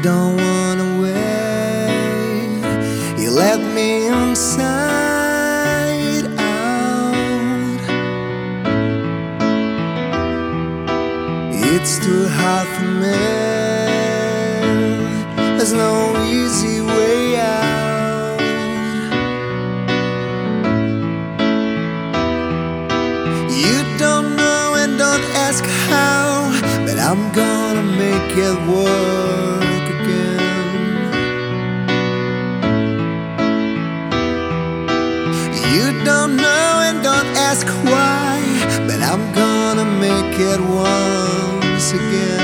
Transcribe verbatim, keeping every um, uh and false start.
don't wanna wait. You let me inside out. It's too hard for me. There's no easy way out. You don't know and don't ask how, but I'm gonna make it work again. You don't know and don't ask why, but I'm gonna make it once again.